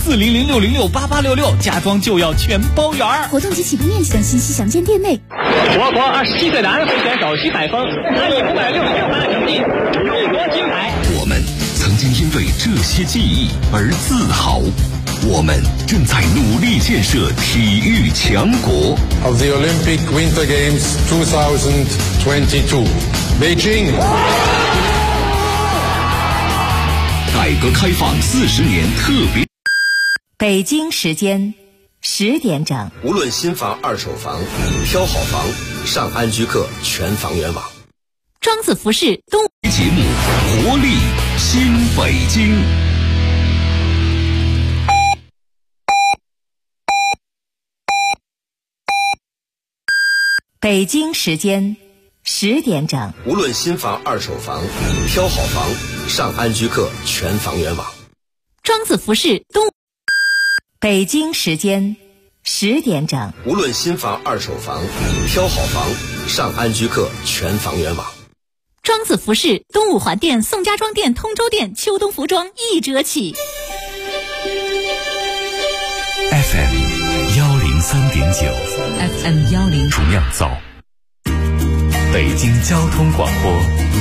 4006068866，家装就要全包圆。 活动及起步面积等信息详见店内。 我国27岁男会选手徐海峰，他以566分的成绩勇夺金牌。 我们曾经因为这些记忆而自豪，我们正在努力建设体育强国。 Of the Olympic Winter Games 2022, Beijing。 改革开放40年特别。 北京时间10点整。 无论新房、二手房，挑好房，上安居客全房源网。 庄子服饰东节目活力新北京。 北京时间10点整。 无论新房、二手房，挑好房，上安居客全房源网。 庄子服饰东。北京时间10点整。 无论新房、二手房，挑好房，上安居客全房源网。 庄子服饰东五环店、宋家庄店、通州店秋冬服装1折起。 FM 103.9 FM 10 主酿造。北京交通广播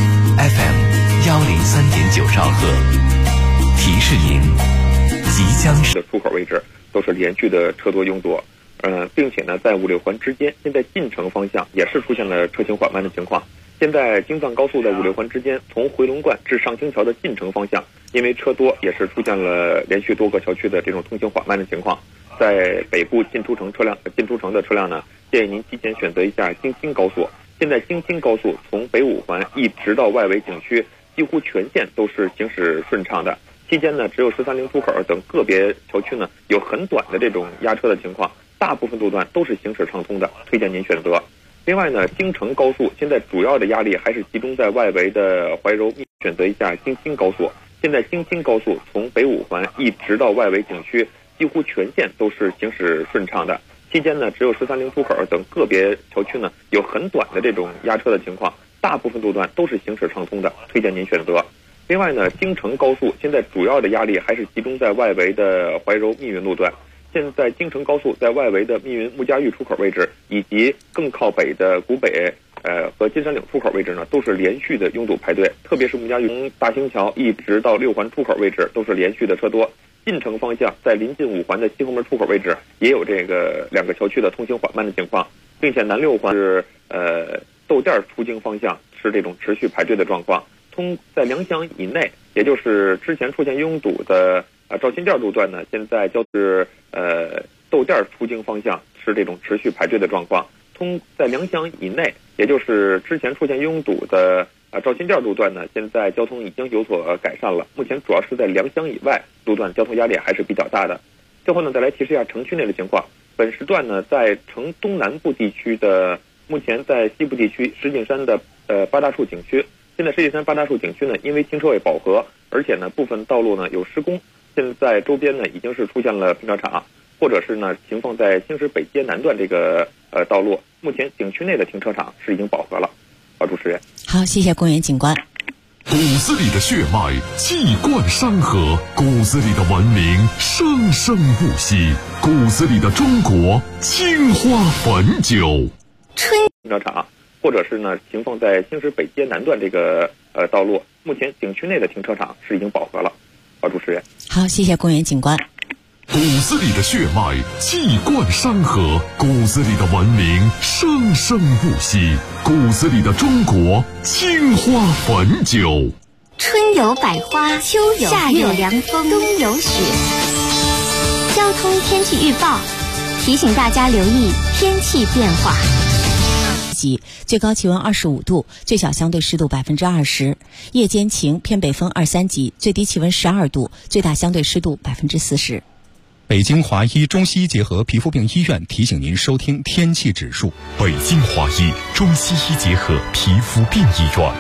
FM 103.9兆赫，提示您即将的出口位置都是连续的车多拥堵，并且呢，在5、6环之间，现在进城方向也是出现了车行缓慢的情况。现在京藏高速在5、6环之间，从回龙观至上清桥的进城方向，因为车多，也是出现了连续多个小区的这种通行缓慢的情况。在北部进出城的车辆呢，建议您提前选择一下京津高速。现在京津高速从北5环一直到外围景区，几乎全线都是行驶顺畅的。期间呢，只有13-0出口等个别小区呢有很短的这种压车的情况，大部分路段都是行驶畅通的，推荐您选择。另外呢，京承高速现在主要的压力还是集中在外围的怀柔，选择一下京津高速。现在京津高速从北5环一直到外围景区，几乎全线都是行驶顺畅的。期间呢，只有13-0出口等个别小区呢有很短的这种压车的情况，大部分路段都是行驶畅通的，推荐您选择。另外呢，京承高速现在主要的压力还是集中在外围的怀柔密云路段。现在京承高速在外围的密云穆家峪出口位置，以及更靠北的古北和金山岭出口位置呢，都是连续的拥堵排队。特别是穆家峪从大兴桥一直到6环出口位置，都是连续的车多。进城方向在临近5环的西后门出口位置，也有这个2个小区的通行缓慢的情况，并且南6环是窦店出京方向是这种持续排队的状况。在良乡以内，也就是之前出现拥堵的赵新店路段呢，现在就是窦店出京方向是这种持续排队的状况。在良乡以内，也就是之前出现拥堵的赵新店路段呢，现在交通已经有所改善了。目前主要是在良乡以外路段交通压力还是比较大的。最后呢，再来提示一下城区内的情况。本时段呢，在城东南部地区的，目前在西部地区石景山的八大处景区，现在石景山八大处景区呢，因为停车位饱和，而且呢部分道路呢有施工，现在周边呢已经是出现了停车场，或者是呢停放在兴实北街南段这个道路。目前景区内的停车场是已经饱和了。好，主持人。 好，谢谢公园警官。 骨子里的血脉气贯山河，骨子里的文明生生不息，骨子里的中国青花汾酒。 停车场，或者是呢停放在兴实北街南段这个道路。目前景区内的停车场是已经饱和了。好，主持人。 好，谢谢公园警官。 骨子里的血脉气贯山河，骨子里的文明生生不息，骨子里的中国青花汾酒。 春有百花，秋有夏有凉风，冬有雪。交通天气预报提醒大家留意天气变化。 最高气温25度，最小相对湿度20%，夜间晴，偏北风2、3级，最低气温12度，最大相对湿度40%。 北京华医中西医结合皮肤病医院提醒您收听天气指数。 北京华医中西医结合皮肤病医院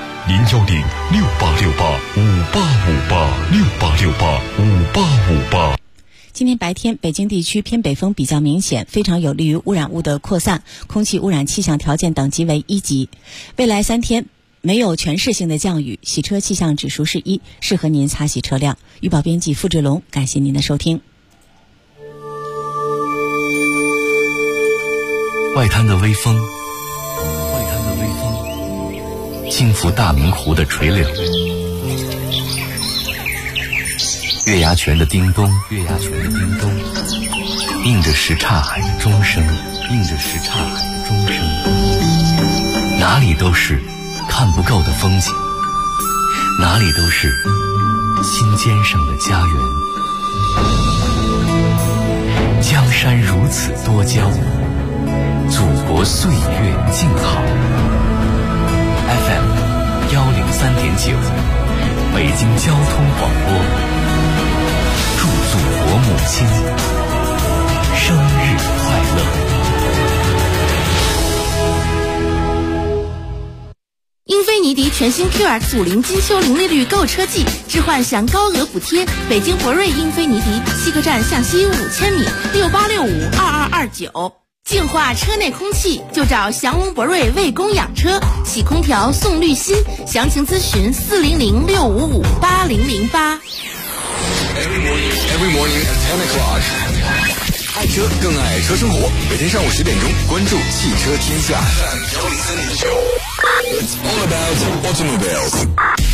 ，010-6868-5858，6858-5858。 今天白天，北京地区偏北风比较明显，非常有利于污染物的扩散，空气污染气象条件等级为1级。未来3天没有全市性的降雨，洗车气象指数是1，适合您擦洗车辆。预报编辑付志龙，感谢您的收听。 外滩的微风，轻拂大明湖的垂柳，月牙泉的叮咚，映着什刹海的钟声，哪里都是看不够的风景，哪里都是心尖上的家园。江山如此多娇，祖国岁月静好。FM 103.9，北京交通广播，祝祖国母亲生日快乐。 英菲尼迪全新 QX50 金秋零利率购车季，置换享高额补贴。北京博瑞英菲尼迪西客站向西5000米，68652229。净化车内空气就找祥龙博瑞为供养车，洗空调送滤芯，详情咨询400-655-8008。 Every morning at 10 o'clock， 爱车更爱车生活，每天上午10点钟关注汽车天下。It's all about automobiles。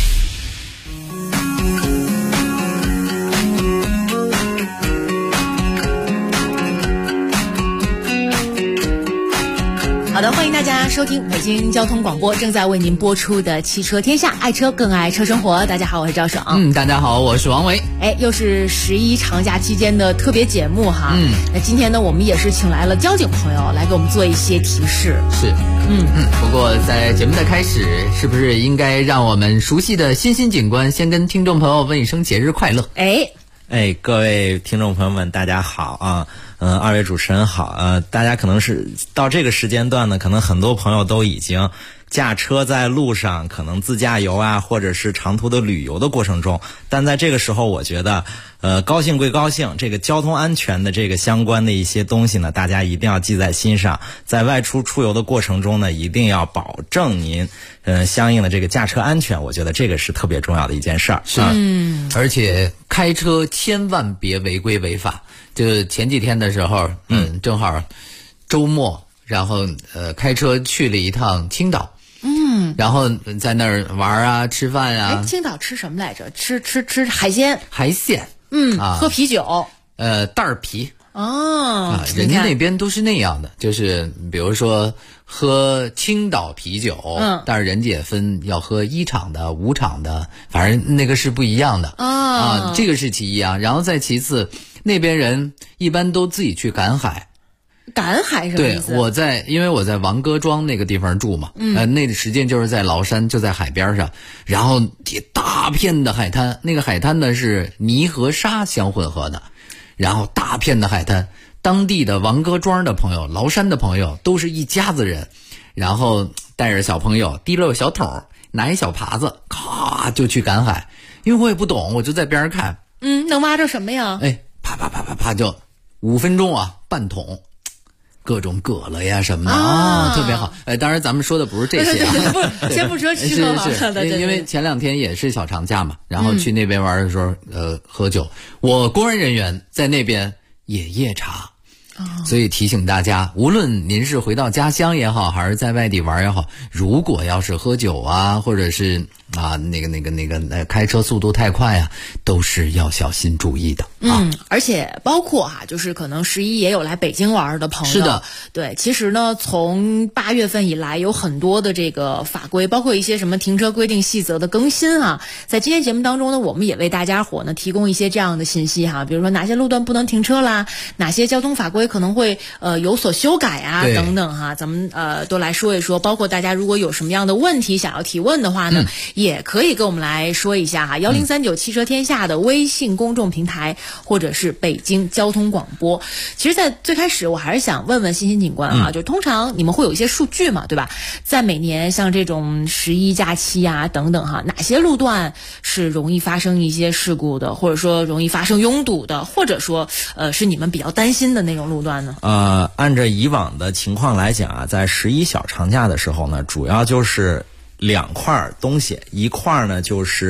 好的，欢迎大家收听北京交通广播正在为您播出的汽车天下，爱车更爱车生活。大家好，我是赵爽。 大家好，我是王维。 又是11长假期间的特别节目哈。那今天呢，我们也是请来了交警朋友来给我们做一些提示。 是，不过在节目的开始，是不是应该让我们熟悉的欣欣警官先跟听众朋友问一声节日快乐？ 各位听众朋友们，大家好啊！二位主持人好，大家可能是到这个时间段呢，可能很多朋友都已经驾车在路上，可能自驾游啊，或者是长途的旅游的过程中，但在这个时候，我觉得，高兴归高兴，这个交通安全的这个相关的一些东西呢，大家一定要记在心上，在外出出游的过程中呢，一定要保证您，相应的这个驾车安全，我觉得这个是特别重要的一件事儿。 是，而且开车千万别违规违法。就前几天的时候，正好周末，然后开车去了一趟青岛。然后在那儿玩啊，吃饭啊。 青岛吃什么来着？吃海鲜。喝啤酒。 袋啤。 人家那边都是那样的，就是比如说喝青岛啤酒，但是人家也分要喝1厂的、5厂的，反正那个是不一样的这个是其一啊。然后再其次，那边人一般都自己去赶海。 赶海什么意思？ 对，因为我在王哥庄那个地方住嘛，那个时间就是在崂山，就在海边上，然后大片的海滩，那个海滩呢是泥和沙相混合的，然后大片的海滩，当地的王哥庄的朋友、崂山的朋友都是一家子人，然后带着小朋友提了个小桶，拿一小耙子，咔就去赶海，因为我也不懂，我就在边上看。 能挖着什么呀？ 啪啪啪啪啪就5分钟啊，半桶。各种蛤蜊呀什么的特别好。当然咱们说的不是这些先不说吃喝了， 因为前2天也是小长假嘛，然后去那边玩的时候，喝酒，我公安人员在那边也夜查。所以提醒大家，无论您是回到家乡也好，还是在外地玩也好，如果要是喝酒啊，或者是开车速度太快啊，都是要小心注意的。 而且包括就是可能11也有来北京玩的朋友。 是的， 对，其实呢，从8月份以来，有很多的这个法规，包括一些什么停车规定细则的更新在今天节目当中呢，我们也为大家伙呢提供一些这样的信息比如说哪些路段不能停车啦，哪些交通法规可能会有所修改等等咱们都来说一说。包括大家如果有什么样的问题想要提问的话呢，也可以跟我们来说一下1039汽车天下的微信公众平台，或者是北京交通广播。其实在最开始我还是想问问欣欣警官就通常你们会有一些数据嘛，对吧？在每年像这种11假期等等哪些路段是容易发生一些事故的，或者说容易发生拥堵的，或者说是你们比较担心的那种路段呢？ 按照以往的情况来讲在11小长假的时候呢，主要就是2块东西，一块呢就是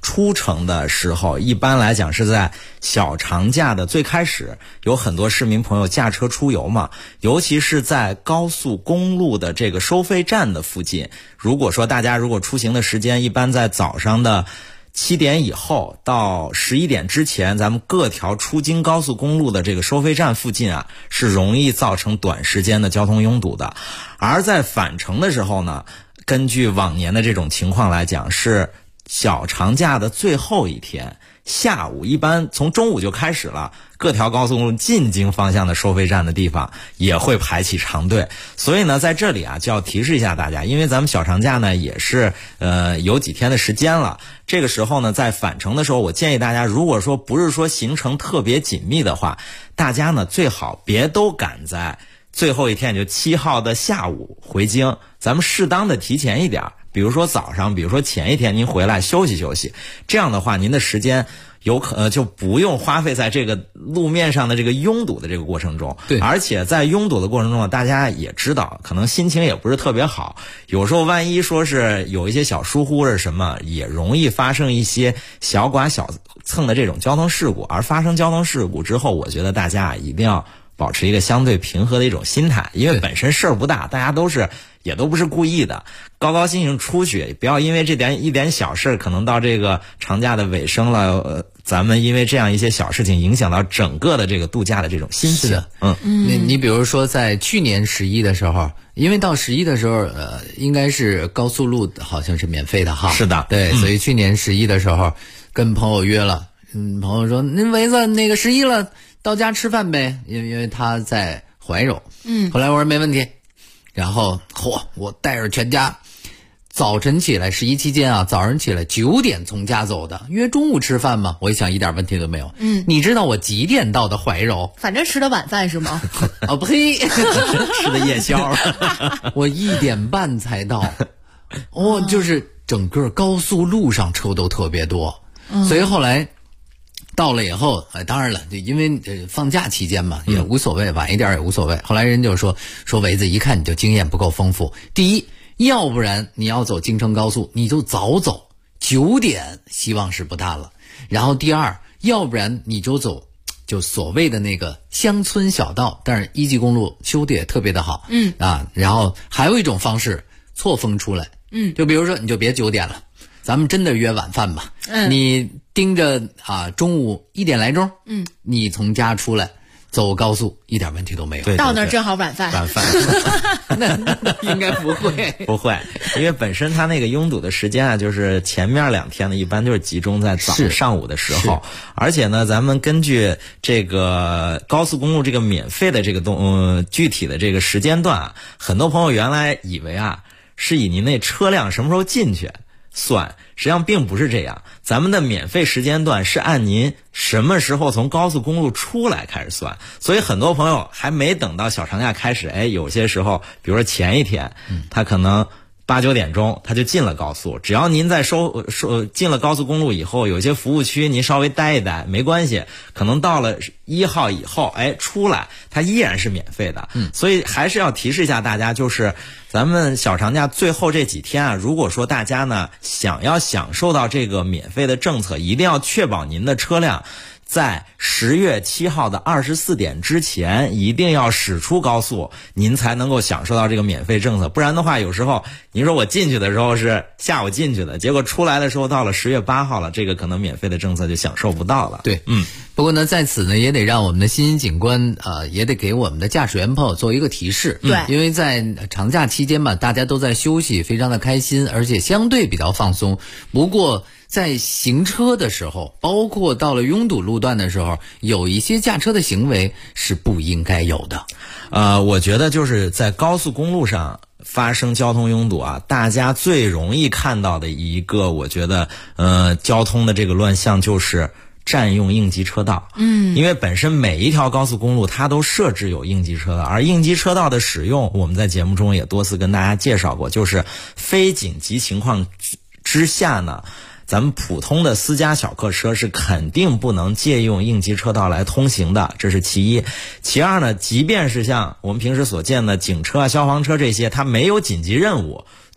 出城的时候，一般来讲是在小长假的最开始，有很多市民朋友驾车出游嘛，尤其是在高速公路的这个收费站的附近。如果说大家出行的时间一般在早上的7点以后到11点之前，咱们各条出京高速公路的这个收费站附近啊，是容易造成短时间的交通拥堵的。而在返程的时候呢，根据往年的这种情况来讲，是小长假的最后一天下午，一般从中午就开始了，各条高速公路进京方向的收费站的地方也会排起长队。所以呢，在这里啊就要提示一下大家，因为咱们小长假呢也是有几天的时间了，这个时候呢在返程的时候，我建议大家，如果说不是说行程特别紧密的话，大家呢最好别都赶在最后一天，就7号的下午回京，咱们适当的提前一点，比如说早上，比如说前一天您回来休息休息，这样的话您的时间就不用花费在这个路面上的这个拥堵的这个过程中。 对， 而且在拥堵的过程中，大家也知道，可能心情也不是特别好，有时候万一说是有一些小疏忽或者什么，也容易发生一些小剐小蹭的这种交通事故。而发生交通事故之后，我觉得大家一定要保持一个相对平和的一种心态，因为本身事儿不大，大家也都不是故意的，高高兴兴出去，不要因为一点小事，可能到这个长假的尾声了，咱们因为这样一些小事情影响到整个的这个度假的这种心情。 是的，你比如说在去年11的时候，因为到11的时候，应该是高速路好像是免费的哈。 是的， 对，所以去年11的时候跟朋友约了，朋友说您围子那个11了，到家吃饭呗，因为他在怀柔。后来我说没问题。然后我带着全家早晨起来11期间啊，早上起来9点从家走的，约中午吃饭嘛，我一想一点问题都没有。你知道我几点到的怀柔？ 反正吃的晚饭是吗？ 哦呸， 吃的夜宵。 我1点半才到。就是整个高速路上车都特别多，所以后来到了以后，当然了，因为放假期间嘛，也无所谓，晚一点也无所谓。后来人就说维子，一看你就经验不够丰富。第一，要不然你要走京承高速，你就早走，9点希望是不大了。然后第二，要不然你就走就所谓的那个乡村小道，但是1级公路修的也特别的好。然后还有一种方式，错峰出来。就比如说你就别9点了，咱们真的约晚饭吧。你盯着中午1点来钟，你从家出来走高速一点问题都没有。 对， 到那儿正好晚饭。 那应该不会， 不会，因为本身它那个拥堵的时间啊，就是前面2天呢，一般就是集中在上午的时候。而且呢，咱们根据这个高速公路这个免费的这个具体的这个时间段啊，很多朋友原来以为是以您那车辆什么时候进去算，实际上并不是这样。咱们的免费时间段是按您什么时候从高速公路出来开始算，所以很多朋友还没等到小长假开始，有些时候比如说前一天，他可能8、9点钟他就进了高速，只要您在进了高速公路以后，有些服务区您稍微待一待没关系，可能到了1号以后出来它依然是免费的。所以还是要提示一下大家，就是咱们小长假最后这几天啊，如果说大家呢想要享受到这个免费的政策，一定要确保您的车辆在10月7号的24点之前一定要驶出高速，您才能够享受到这个免费政策。不然的话，有时候您说我进去的时候是下午进去的，结果出来的时候到了10月8号了，这个可能免费的政策就享受不到了。 对，不过呢，在此呢也得让我们的新兴警官也得给我们的驾驶员朋友做一个提示。 对， 因为在长假期间嘛，大家都在休息，非常的开心，而且相对比较放松。不过在行车的时候，包括到了拥堵路段的时候，有一些驾车的行为是不应该有的。 我觉得就是在高速公路上发生交通拥堵啊，大家最容易看到的一个，我觉得交通的这个乱象就是占用应急车道。因为本身每一条高速公路它都设置有应急车道，而应急车道的使用，我们在节目中也多次跟大家介绍过，就是非紧急情况之下呢，咱们普通的私家小客车是肯定不能借用应急车道来通行的，这是其一。其二呢，即便是像我们平时所见的警车啊、消防车这些，它没有紧急任务，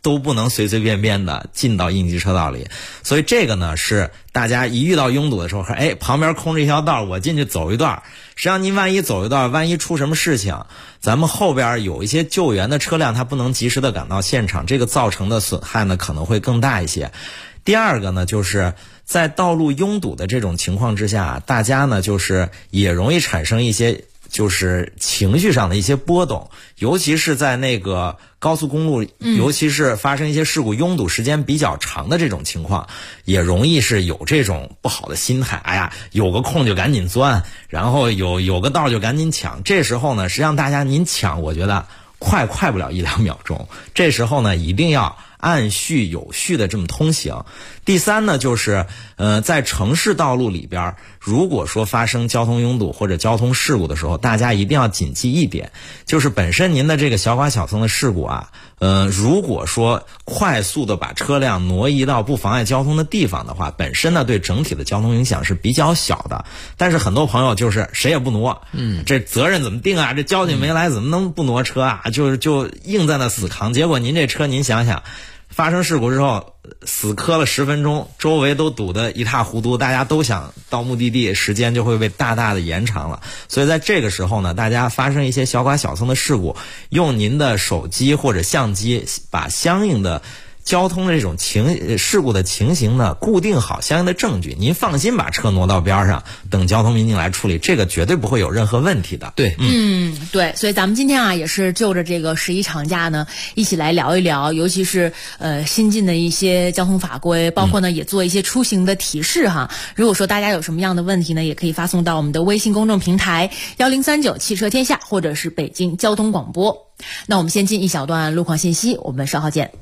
都不能随随便便的进到应急车道里。所以这个呢是大家一遇到拥堵的时候，旁边空着一条道，我进去走一段，实际上您万一走一段，万一出什么事情，咱们后边有一些救援的车辆它不能及时的赶到现场，这个造成的损害呢可能会更大一些。第二个呢，就是在道路拥堵的这种情况之下，大家呢就是也容易产生一些就是情绪上的一些波动，尤其是在那个高速公路，尤其是发生一些事故拥堵时间比较长的这种情况，也容易是有这种不好的心态，哎呀，有个空就赶紧钻，然后有个道就赶紧抢。这时候呢，实际上大家您抢，我觉得快不了1-2秒钟，这时候呢一定要按序有序的这么通行。第三呢，就是在城市道路里边，如果说发生交通拥堵或者交通事故的时候，大家一定要谨记一点，就是本身您的这个小剐小蹭的事故啊，如果说快速的把车辆挪移到不妨碍交通的地方的话，本身呢对整体的交通影响是比较小的。但是很多朋友就是谁也不挪，这责任怎么定啊？这交警没来怎么能不挪车啊？就硬在那死扛，结果您这车您想想，发生事故之后死磕了10分钟，周围都堵得一塌糊涂，大家都想到目的地，时间就会被大大的延长了。所以在这个时候呢，大家发生一些小剐小蹭的事故，用您的手机或者相机把相应的交通的这种事故的情形呢固定好相应的证据，您放心把车挪到边上，等交通民警来处理，这个绝对不会有任何问题的。 对， 对，所以咱们今天啊也是就着这个11长假呢一起来聊一聊，尤其是新进的一些交通法规，包括呢也做一些出行的提示哈。如果说大家有什么样的问题呢，也可以发送到我们的微信公众平台1039汽车天下，或者是北京交通广播。那我们先进一小段路况信息，我们稍后见。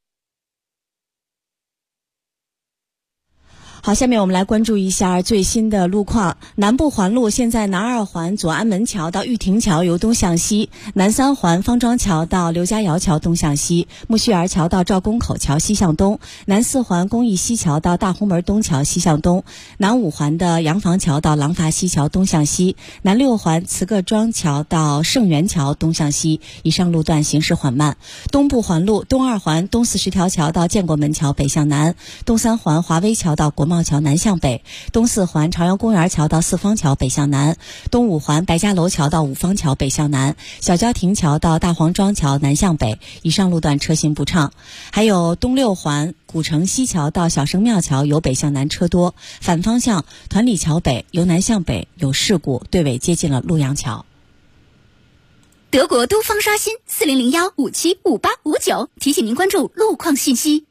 好，下面我们来关注一下最新的路况。南部环路现在南2环左安门桥到玉亭桥由东向西，南3环方庄桥到刘家窑桥东向西，木樨园桥到赵公口桥西向东，南4环公益西桥到大红门东桥西向东，南5环的洋房桥到廊坊西桥东向西，南6环慈各庄桥到盛元桥东向西，以上路段行驶缓慢。东部环路东2环东40条桥到建国门桥北向南，东3环华威桥到国贸桥南向北，东4环朝阳公园桥到四方桥北向南，东5环白家楼桥到五方桥北向南，小郊亭桥到大黄庄桥南向北，以上路段车行不畅。还有东6环古城西桥到小生庙桥由北向南车多，反方向团里桥北由南向北有事故，队尾接近了陆阳桥。 德国都方刷新4001575859，提醒您关注路况信息。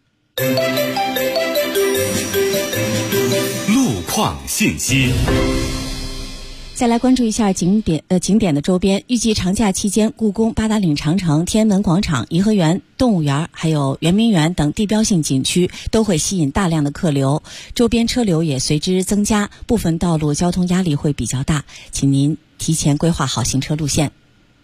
路况信息。 再来关注一下景点的周边。预计长假期间，故宫、八达岭长城、天安门广场、颐和园、动物园还有圆明园等地标性景区都会吸引大量的客流，周边车流也随之增加，部分道路交通压力会比较大，请您提前规划好行车路线。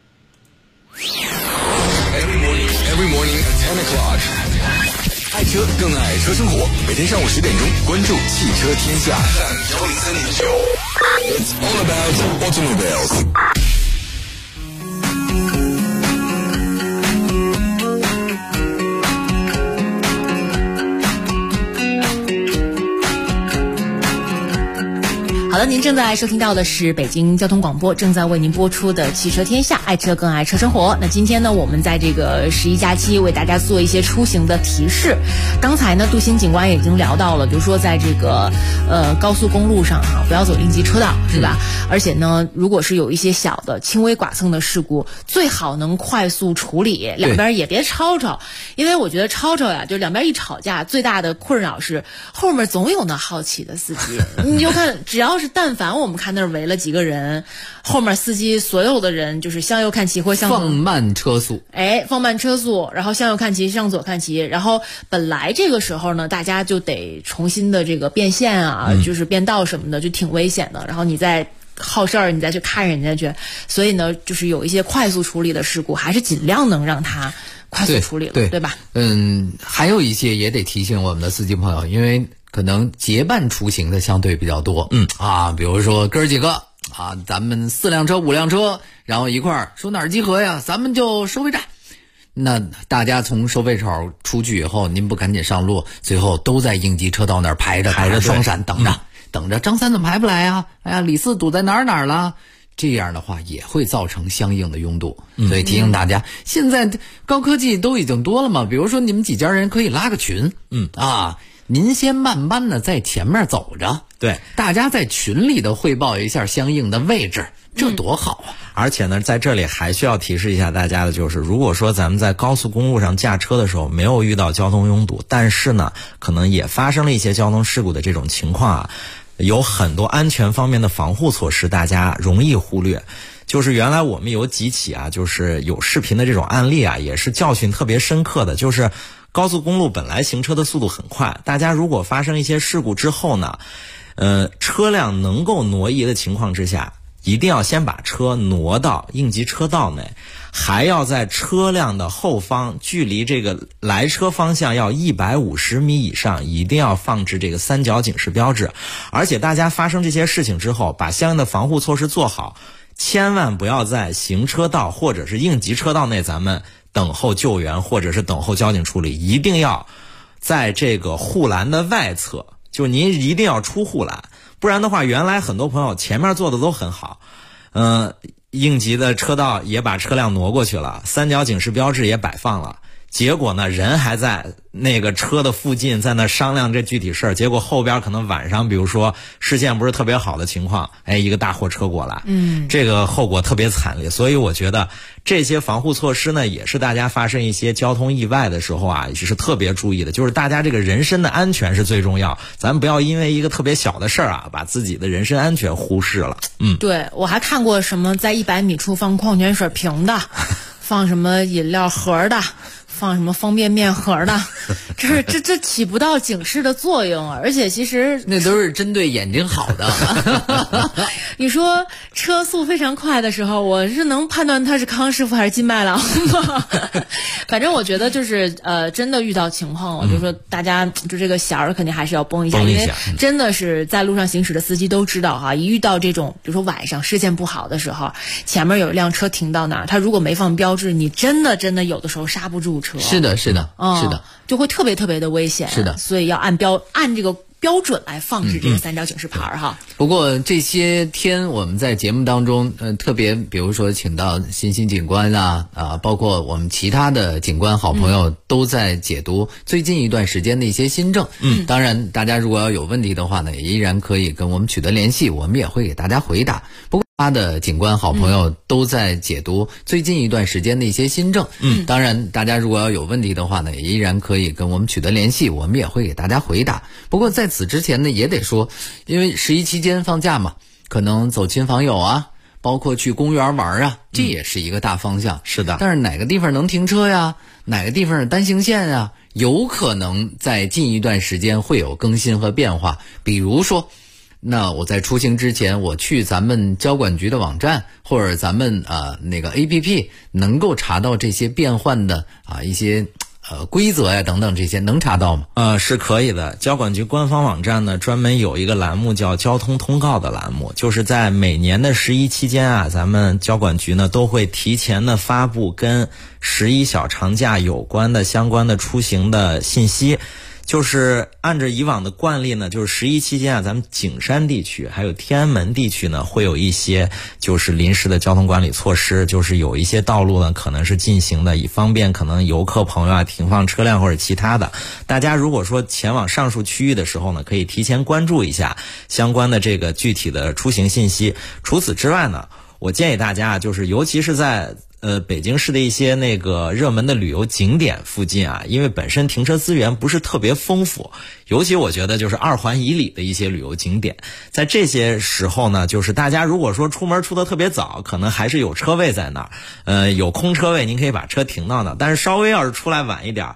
Every morning at 10 o'clock. 爱车更爱车生活，每天上午10点钟，关注汽车天下。It's all about automobiles. 好的，您正在收听到的是北京交通广播正在为您播出的汽车天下，爱车更爱车生活。那今天呢，我们在这个11假期为大家做一些出行的提示。刚才呢，杜鑫警官也已经聊到了，比如说在这个高速公路上不要走应急车道，是吧？而且呢，如果是有一些小的轻微剐蹭的事故，最好能快速处理，两边也别吵吵，因为我觉得吵吵呀，就两边一吵架，最大的困扰是后面总有那好奇的司机，你就看只要是但凡我们看那儿围了几个人，后面司机所有的人就是向右看齐或向左放慢车速， 放慢车速，然后向右看齐向左看齐，然后本来这个时候呢，大家就得重新的这个变线啊，就是变道什么的，就挺危险的。然后你再好事儿，你再去看人家去，所以呢，就是有一些快速处理的事故，还是尽量能让它快速处理了，对吧？ 还有一些也得提醒我们的司机朋友，因为可能结伴出行的相对比较多，比如说哥儿几个咱们4辆车5辆车，然后一块儿说哪儿集合呀，咱们就收费站。 那大家从收费口出去以后，您不赶紧上路，最后都在应急车道那儿排着双闪等着张三怎么还不来啊？哎呀，李四堵在哪儿了？这样的话也会造成相应的拥堵，所以提醒大家，现在高科技都已经多了嘛，比如说你们几家人可以拉个群，您先慢慢的在前面走着， 对， 大家在群里的汇报一下相应的位置，这多好啊！ 而且呢，在这里还需要提示一下大家的就是，如果说咱们在高速公路上驾车的时候没有遇到交通拥堵，但是呢，可能也发生了一些交通事故的这种情况啊，有很多安全方面的防护措施，大家容易忽略。就是原来我们有几起啊，就是有视频的这种案例啊，也是教训特别深刻的。就是高速公路本来行车的速度很快，大家如果发生一些事故之后呢，车辆能够挪移的情况之下，一定要先把车挪到应急车道内，还要在车辆的后方距离这个来车方向要150米以上，一定要放置这个三角警示标志。而且大家发生这些事情之后，把相应的防护措施做好，千万不要在行车道或者是应急车道内咱们等候救援或者是等候交警处理，一定要在这个护栏的外侧，就您一定要出护栏，不然的话，原来很多朋友前面做的都很好，应急的车道也把车辆挪过去了，三角警示标志也摆放了，结果呢，人还在那个车的附近在那商量这具体事儿，结果后边可能晚上比如说视线不是特别好的情况，一个大货车过来，这个后果特别惨烈。所以我觉得这些防护措施呢，也是大家发生一些交通意外的时候啊，也是特别注意的，就是大家这个人身的安全是最重要，咱不要因为一个特别小的事儿啊，把自己的人身安全忽视了。 对，我还看过什么在100米处放矿泉水瓶的，放什么饮料盒的，放什么方便面盒的，这起不到警示的作用，而且其实那都是针对眼睛好的。 你说车速非常快的时候，我是能判断他是康师傅还是金麦郎吗？反正我觉得就是真的遇到情况，我就说大家就这个弦儿肯定还是要绷一下，因为真的是在路上行驶的司机都知道哈，一遇到这种比如说晚上视线不好的时候，前面有一辆车停到那儿，他如果没放标志，你真的有的时候刹不住车。 是的， 就会特别特别的危险。 是的， 所以要按这个标准来放置这个三角警示牌哈。 不过这些天我们在节目当中，特别比如说请到新警官包括我们其他的警官好朋友都在解读最近一段时间的一些新政。当然大家如果要有问题的话呢，也依然可以跟我们取得联系，我们也会给大家回答。不过他的警官好朋友都在解读最近一段时间的一些新政。当然大家如果要有问题的话呢，也依然可以跟我们取得联系，我们也会给大家回答。不过在此之前呢，也得说，因为11期间放假嘛，可能走亲访友啊，包括去公园玩啊，这也是一个大方向。 是的， 但是哪个地方能停车呀，哪个地方是单行线啊，有可能在近一段时间会有更新和变化。比如说那我在出行之前，我去咱们交管局的网站或者咱们那个 APP 能够查到这些变换的一些规则呀等等，这些能查到吗？ 是可以的。交管局官方网站呢，专门有一个栏目叫交通通告的栏目，就是在每年的11期间啊，咱们交管局呢都会提前的发布跟11小长假有关的相关的出行的信息。就是按照以往的惯例呢，就是11期间啊，咱们景山地区还有天安门地区呢，会有一些就是临时的交通管理措施，就是有一些道路呢可能是禁行的，以方便可能游客朋友啊停放车辆或者其他的。大家如果说前往上述区域的时候呢，可以提前关注一下相关的这个具体的出行信息。除此之外呢，我建议大家就是尤其是在北京市的一些那个热门的旅游景点附近啊，因为本身停车资源不是特别丰富，尤其我觉得就是2环以里的一些旅游景点，在这些时候呢，就是大家如果说出门出得特别早，可能还是有车位在那儿，有空车位您可以把车停到那儿，但是稍微要是出来晚一点，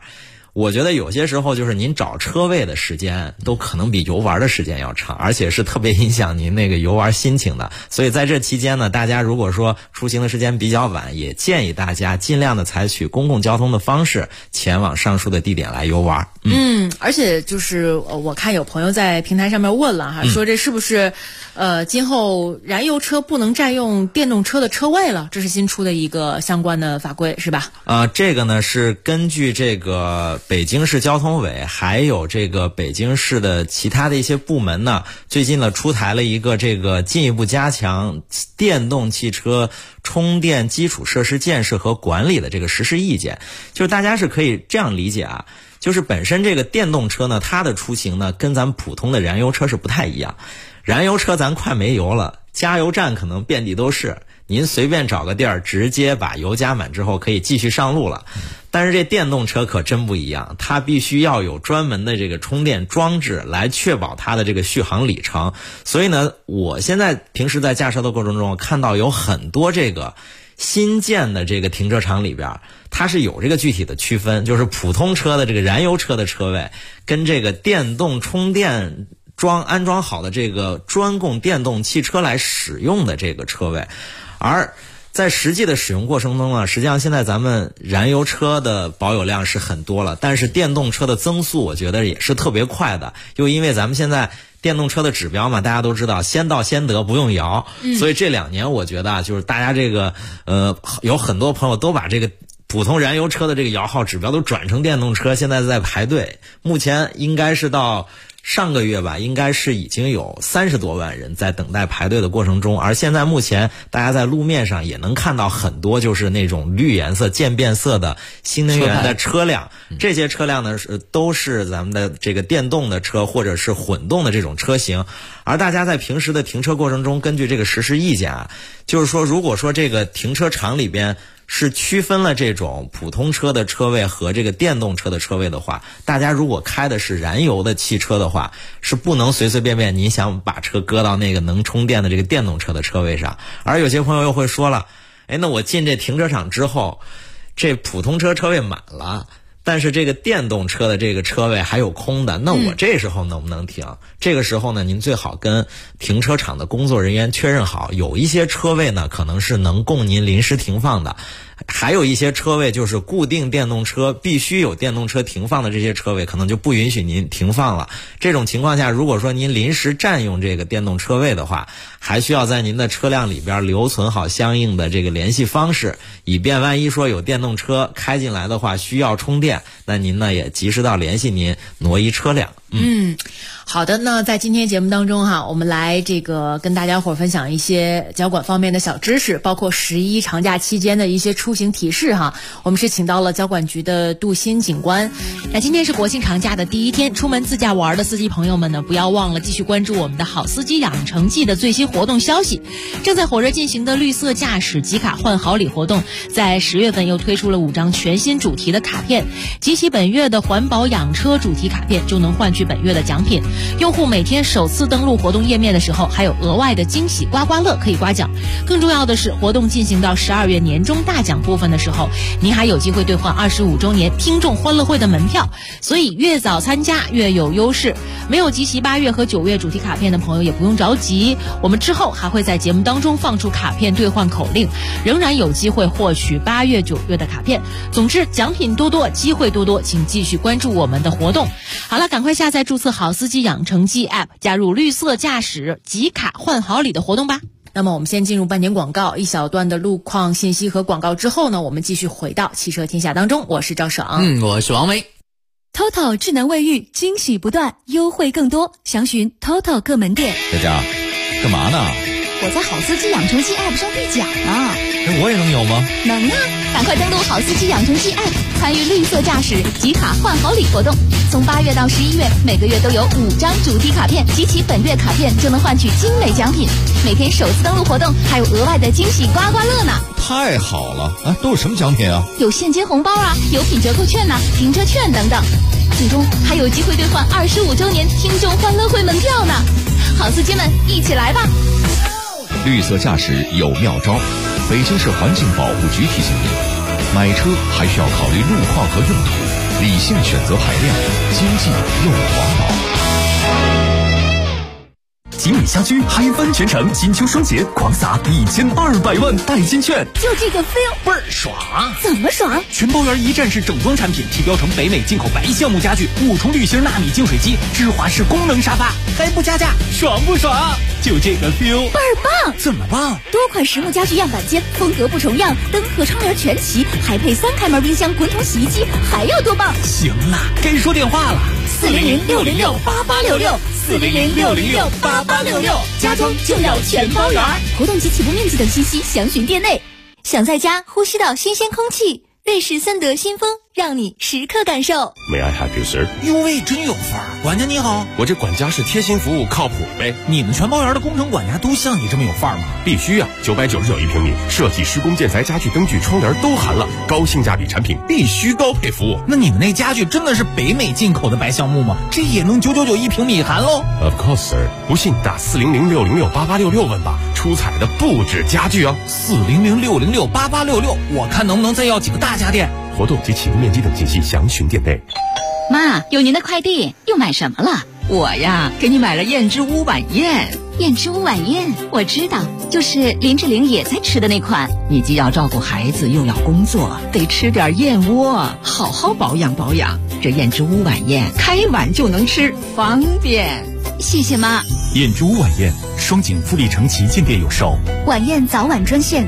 我觉得有些时候就是您找车位的时间都可能比游玩的时间要长，而且是特别影响您那个游玩心情的。所以在这期间呢，大家如果说出行的时间比较晚，也建议大家尽量的采取公共交通的方式前往上述的地点来游玩。 而且就是我看有朋友在平台上面问了哈，说这是不是今后燃油车不能占用电动车的车位了？这是新出的一个相关的法规，是吧？ 这个呢是根据这个北京市交通委还有这个北京市的其他的一些部门呢，最近呢出台了一个这个进一步加强电动汽车充电基础设施建设和管理的这个实施意见。就是大家是可以这样理解啊，就是本身这个电动车呢，它的出行呢跟咱们普通的燃油车是不太一样。燃油车咱快没油了，加油站可能遍地都是，您随便找个地儿直接把油加满之后可以继续上路了。但是这电动车可真不一样，它必须要有专门的这个充电装置来确保它的这个续航里程。所以呢，我现在平时在驾车的过程中看到有很多这个新建的这个停车场里边，它是有这个具体的区分，就是普通车的这个燃油车的车位跟这个电动充电安装好的这个专供电动汽车来使用的这个车位。而在实际的使用过程中呢，实际上现在咱们燃油车的保有量是很多了，但是电动车的增速我觉得也是特别快的。又因为咱们现在电动车的指标嘛，大家都知道先到先得不用摇，所以这2年我觉得啊，就是大家这个有很多朋友都把这个普通燃油车的这个摇号指标都转成电动车，现在在排队。目前应该是到上个月吧，应该是已经有30多万人在等待排队的过程中。而现在目前大家在路面上也能看到很多就是那种绿颜色渐变色的新能源的车辆，这些车辆呢都是咱们的这个电动的车或者是混动的这种车型。而大家在平时的停车过程中，根据这个实施意见啊，就是说如果说这个停车场里边是区分了这种普通车的车位和这个电动车的车位的话，大家如果开的是燃油的汽车的话，是不能随随便便你想把车搁到那个能充电的这个电动车的车位上。而有些朋友又会说了，那我进这停车场之后，这普通车车位满了，但是这个电动车的这个车位还有空的，那我这时候能不能停？这个时候呢，您最好跟停车场的工作人员确认好，有一些车位呢可能是能供您临时停放的，还有一些车位就是固定电动车必须有电动车停放的这些车位可能就不允许您停放了。这种情况下，如果说您临时占用这个电动车位的话，还需要在您的车辆里边留存好相应的这个联系方式，以便万一说有电动车开进来的话需要充电，那您呢也及时到联系您挪移车辆。 好的，那在今天节目当中哈，我们来这个跟大家伙分享一些交管方面的小知识，包括11长假期间的一些出行提示哈。我们是请到了交管局的杜鑫警官。那今天是国庆长假的第一天，出门自驾玩的司机朋友们呢，不要忘了继续关注我们的好司机养成记的最新活动消息。正在火热进行的绿色驾驶集卡换好礼活动，在10月份又推出了5张全新主题的卡片，集齐本月的环保养车主题卡片，就能换取本月的奖品。用户每天首次登录活动页面的时候，还有额外的惊喜刮刮乐可以刮奖。更重要的是，活动进行到12月年终大奖部分的时候，您还有机会兑换25周年听众欢乐会的门票。所以越早参加越有优势。没有集齐8月和9月主题卡片的朋友也不用着急，我们之后还会在节目当中放出卡片兑换口令，仍然有机会获取8月、9月的卡片。总之，奖品多多，机会多多，请继续关注我们的活动。好了，赶快下载注册好司机养成记 App， 加入绿色驾驶集卡换好礼的活动吧。那么我们先进入半点广告，一小段的路况信息和广告之后呢，我们继续回到汽车天下当中。我是赵爽， 我是王维。 TOTO 智能卫浴，惊喜不断，优惠更多，详询 TOTO 各门店。 佳佳，干嘛呢？ 我在好司机养成记 App 上兑奖啊！ 我也能有吗？ 能啊！赶快登录好司机养成记 App， 参与绿色驾驶集卡换好礼活动。从8月到11月，每个月都有5张主题卡片，集齐本月卡片就能换取精美奖品。每天首次登录活动还有额外的惊喜刮刮乐呢！ 太好了啊！都有什么奖品啊？ 有现金红包啊，有品折扣券呐、停车券等等。最终还有机会兑换25周年听众欢乐会门票呢！好司机们，一起来吧！ 绿色驾驶有妙招，北京市环境保护局提醒您，买车还需要考虑路况和用途， 理性选择排量，经济又环保。 吉米家居嗨翻全城，金秋双节狂撒1200万代金券， 就这个 feel 倍儿爽！ 怎么爽？ 全包圆一站式整装产品，提标成北美进口白橡木家具，5重滤芯纳米净水机，芝华士功能沙发，还不加价，爽不爽？就这个 feel 倍儿棒！ 怎么棒？ 多款实木家具样板间，风格不重样，灯和窗帘全齐，还配3开门冰箱、滚筒洗衣机，还要多棒？ 行了，该说电话了，400-606-8866，400-606-8866，家装就要全包圆。 活动及起步面积等信息详询店内。 想在家呼吸到新鲜空气，瑞士森德新风让你时刻感受。 May I help you, sir？ 哟喂，真有范儿！管家你好， 我这管家是贴心服务，靠谱呗。 你们全包圆的工程管家都像你这么有范儿吗？ 必须啊！999一平米，设计、施工、建材、家具、灯具、窗帘都含了，高性价比产品，必须高配服务。 那你们那家具真的是北美进口的白橡木吗？这也能999一平米含喽 ？Of course, sir。不信打400-606-8866问吧，出彩的不止家具哦。 400-606-8866，我看能不能再要几个大家电。 活动及起步面积等信息详询店内。 妈，有您的快递，又买什么了？我呀，给你买了燕之屋晚宴。 燕之屋晚宴，我知道，就是林志玲也在吃的那款。 你既要照顾孩子，又要工作，得吃点燕窝，好好保养保养。这燕之屋晚宴，开碗就能吃，方便。 谢谢妈。 燕之屋晚宴，双井富力城旗舰店有售。 晚宴早晚专线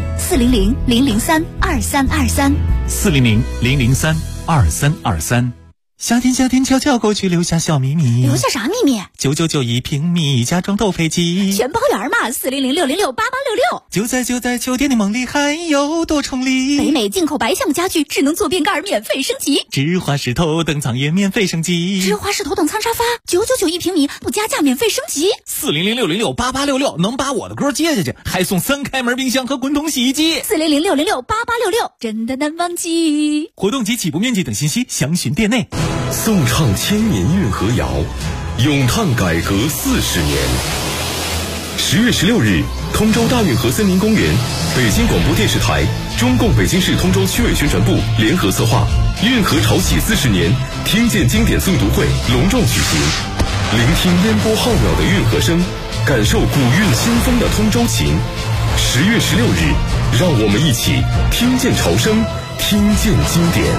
400-003-2323，400-003-2323。夏天悄悄过去，留下小秘密。 留下啥秘密 ？999一平米，家装都配齐， 全包圆嘛！400-606-8866。 就在秋天的梦里，还有多重礼。 北美进口白橡木家具，智能坐便盖免费升级， 芝华士头等舱也免费升级， 芝华士头等舱沙发999一平米，不加价免费升级。 400-606-8866能把我的歌接下去，还送3开门冰箱和滚筒洗衣机。 400-606-8866真的难忘记。 活动及起步面积等信息详询店内。 颂唱千年运河谣，咏叹改革40年。10月16日，通州大运河森林公园，北京广播电视台、中共北京市通州区委宣传部联合策划运河潮起40年听见经典诵读会隆重举行，聆听烟波浩渺的运河声，感受古韵新风的通州情。10月16日，让我们一起听见潮声，听见经典。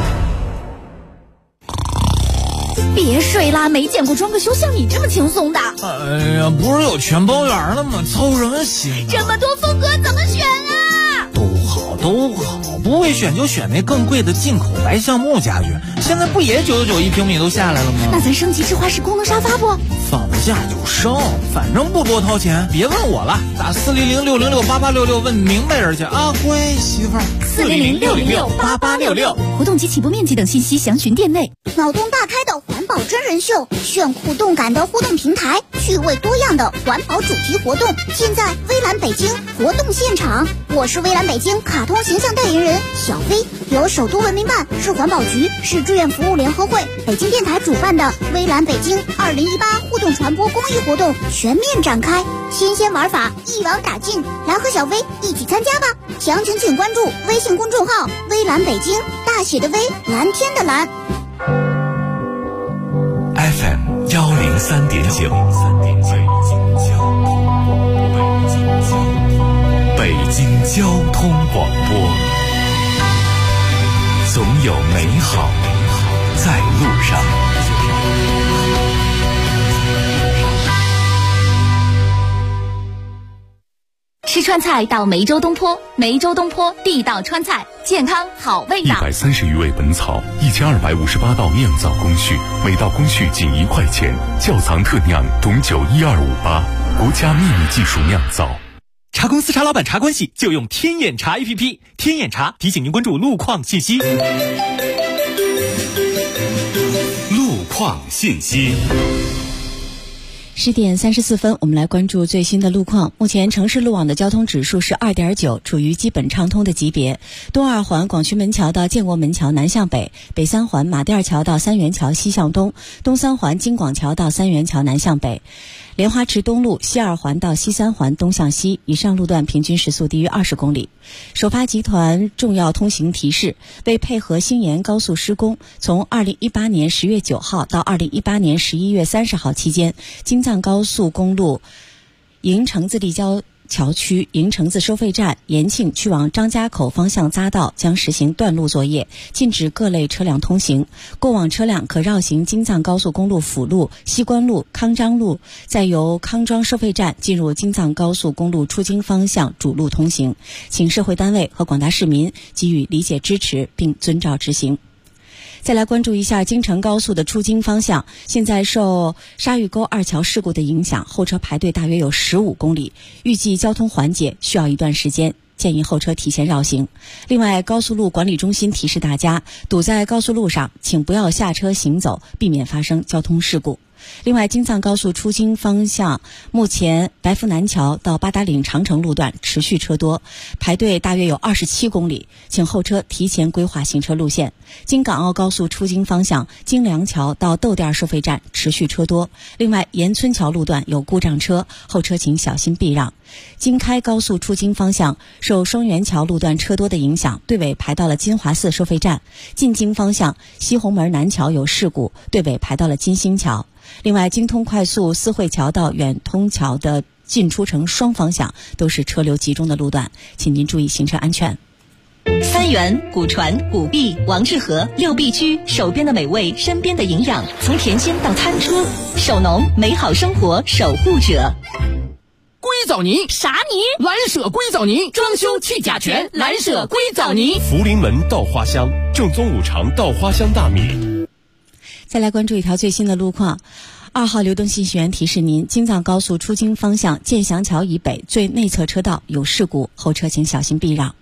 别睡啦，没见过装个修像你这么轻松的。 哎呀，不是有全包圆了吗？操什么心？ 这么多风格怎么选啊？ 都好，不会选就选那更贵的进口白橡木家具。现在不也999一平米都下来了吗？ 那咱升级芝华士功能沙发不？ 放下就升，反正不多掏钱。别问我了，打400-606-8866问明白人去啊！乖媳妇儿。 400-606-8866。活动及起步面积等信息详询店内。 脑洞大开的环保真人秀，炫酷动感的互动平台，趣味多样的环保主题活动，现在微蓝北京活动现场。我是微蓝北京卡通形象代言人小飞，由首都文明办、市环保局、市志愿服务联合会、北京电台主办的微蓝北京2018互动传播公益活动全面展开，新鲜玩法一网打尽，来和小飞一起参加吧！详情请关注微信公众号微蓝北京，大写的微，蓝天的蓝。 FM 103.9，北京交通广播，总有美好在路上。 吃川菜到梅州东坡，梅州东坡地道川菜，健康好味道。 130余味本草，1258道酿造工序，每道工序仅1块钱，窖藏特酿董酒12588，国家秘密技术酿造。 茶公司茶老板茶关系就用天眼茶 APP， 天眼茶提醒您关注路况信息。 路况信息。 10点34分，我们来关注最新的路况。目前城市路网的交通指数是 2.9， 处于基本畅通的级别。东二环广渠门桥到建国门桥南向北，北三环马甸桥到三元桥西向东，东三环京广桥到三元桥南向北。莲花池东路西二环到西三环东向西，以上路段平均时速低于20公里。首发集团重要通行提示：为配合新延高速施工，从2018年10月9号到2018年11月30号期间，京藏高速公路营城子立交桥区营城子收费站延庆去往张家口方向匝道将实行断路作业，禁止各类车辆通行。过往车辆可绕行京藏高速公路辅路、西关路、康庄路，再由康庄收费站进入京藏高速公路出京方向主路通行。请社会单位和广大市民给予理解支持，并遵照执行。再来关注一下京承高速的出京方向，现在受沙峪沟二桥事故的影响，后车排队大约有15公里，预计交通缓解需要一段时间，建议后车提前绕行。另外，高速路管理中心提示大家，堵在高速路上请不要下车行走，避免发生交通事故。另外，京藏高速出京方向目前白福南桥到八达岭长城路段持续车多，排队大约有27公里，请后车提前规划行车路线。京港澳高速出京方向京梁桥到豆店收费站持续车多，另外沿村桥路段有故障车，后车请小心避让。京开高速出京方向受双元桥路段车多的影响，队尾排到了金华寺收费站。进京方向西红门南桥有事故，队尾排到了金星桥。另外，京通快速思汇桥到远通桥的进出城双方向都是车流集中的路段，请您注意行车安全。 三元、古传、古碧、王致和6必居，手边的美味，身边的营养，从甜心到餐桌，手农美好生活守护者。 硅藻泥啥泥？ 蓝舍硅藻泥，装修去甲醛，蓝舍硅藻泥。 福临门稻花香，正宗五常稻花香大米。 再来关注一条最新的路况。2号流动信息源提示您，京藏高速出京方向建祥桥以北最内侧车道有事故，后车请小心避让。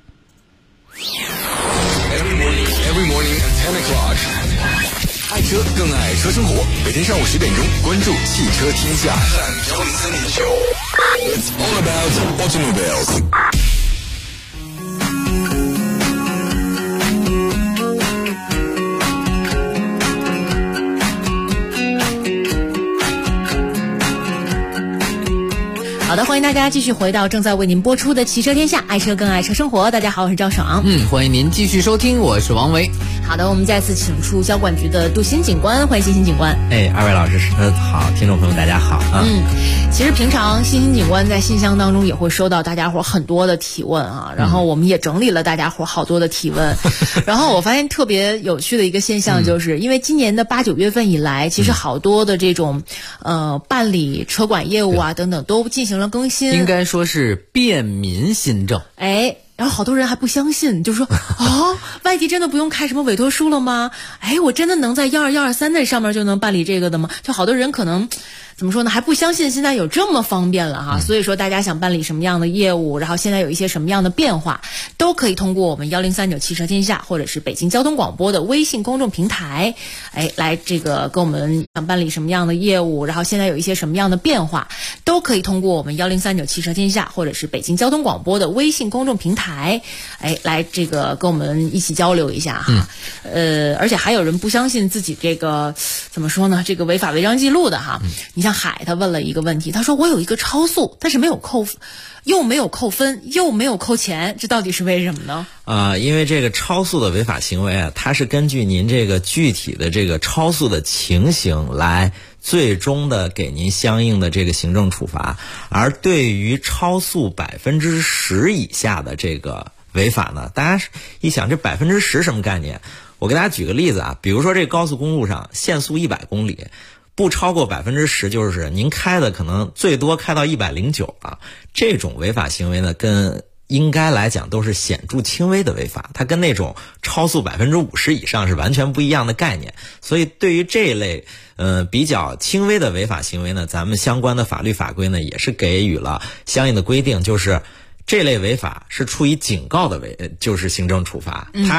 Every morning at 10 o'clock， 爱车更爱车生活。每天上午10点钟，关注汽车天下。It's all about automobiles。 好的，欢迎大家继续回到正在为您播出的汽车天下，爱车更爱车生活。大家好，我是赵爽。 欢迎您继续收听，我是王维。 好的，我们再次请出交管局的杜鑫警官，欢迎鑫警官。 二位老师好，听众朋友大家好啊。 其实平常鑫警官在信箱当中也会收到大家伙很多的提问啊，然后我们也整理了大家伙好多的提问，然后我发现特别有趣的一个现象，就是因为今年的8、9月份以来，其实好多的这种办理车管业务啊等等都进行了更新， 应该说是便民新政。 然后好多人还不相信，就说外地真的不用开什么委托书了吗？我真的能在121、123那上面就能办理这个的吗？就好多人可能怎么说呢，还不相信现在有这么方便了哈。所以说大家想办理什么样的业务，然后现在有一些什么样的变化，都可以通过我们1039汽车天下或者是北京交通广播的微信公众平台，来这个跟我们想办理什么样的业务，然后现在有一些什么样的变化，都可以通过我们1039汽车天下或者是北京交通广播的微信公众平台，来这个跟我们一起交流一下哈。而且还有人不相信自己这个怎么说呢，这个违法违章记录的哈。你像海，他问了一个问题，他说我有一个超速，但是又没有扣分，又没有扣钱，这到底是为什么呢？ 因为这个超速的违法行为啊，它是根据您这个具体的这个超速的情形来最终的给您相应的这个行政处罚，而对于超速10%以下的这个违法呢，大家一想这10%什么概念？我给大家举个例子啊，比如说这高速公路上限速100公里。不超过10%，就是您开的可能最多开到109啊，这种违法行为呢，跟应该来讲都是显著轻微的违法，它跟那种超速50%以上是完全不一样的概念。所以对于这一类比较轻微的违法行为呢，咱们相关的法律法规呢也是给予了相应的规定，就是这类违法是处以警告的就是行政处罚，它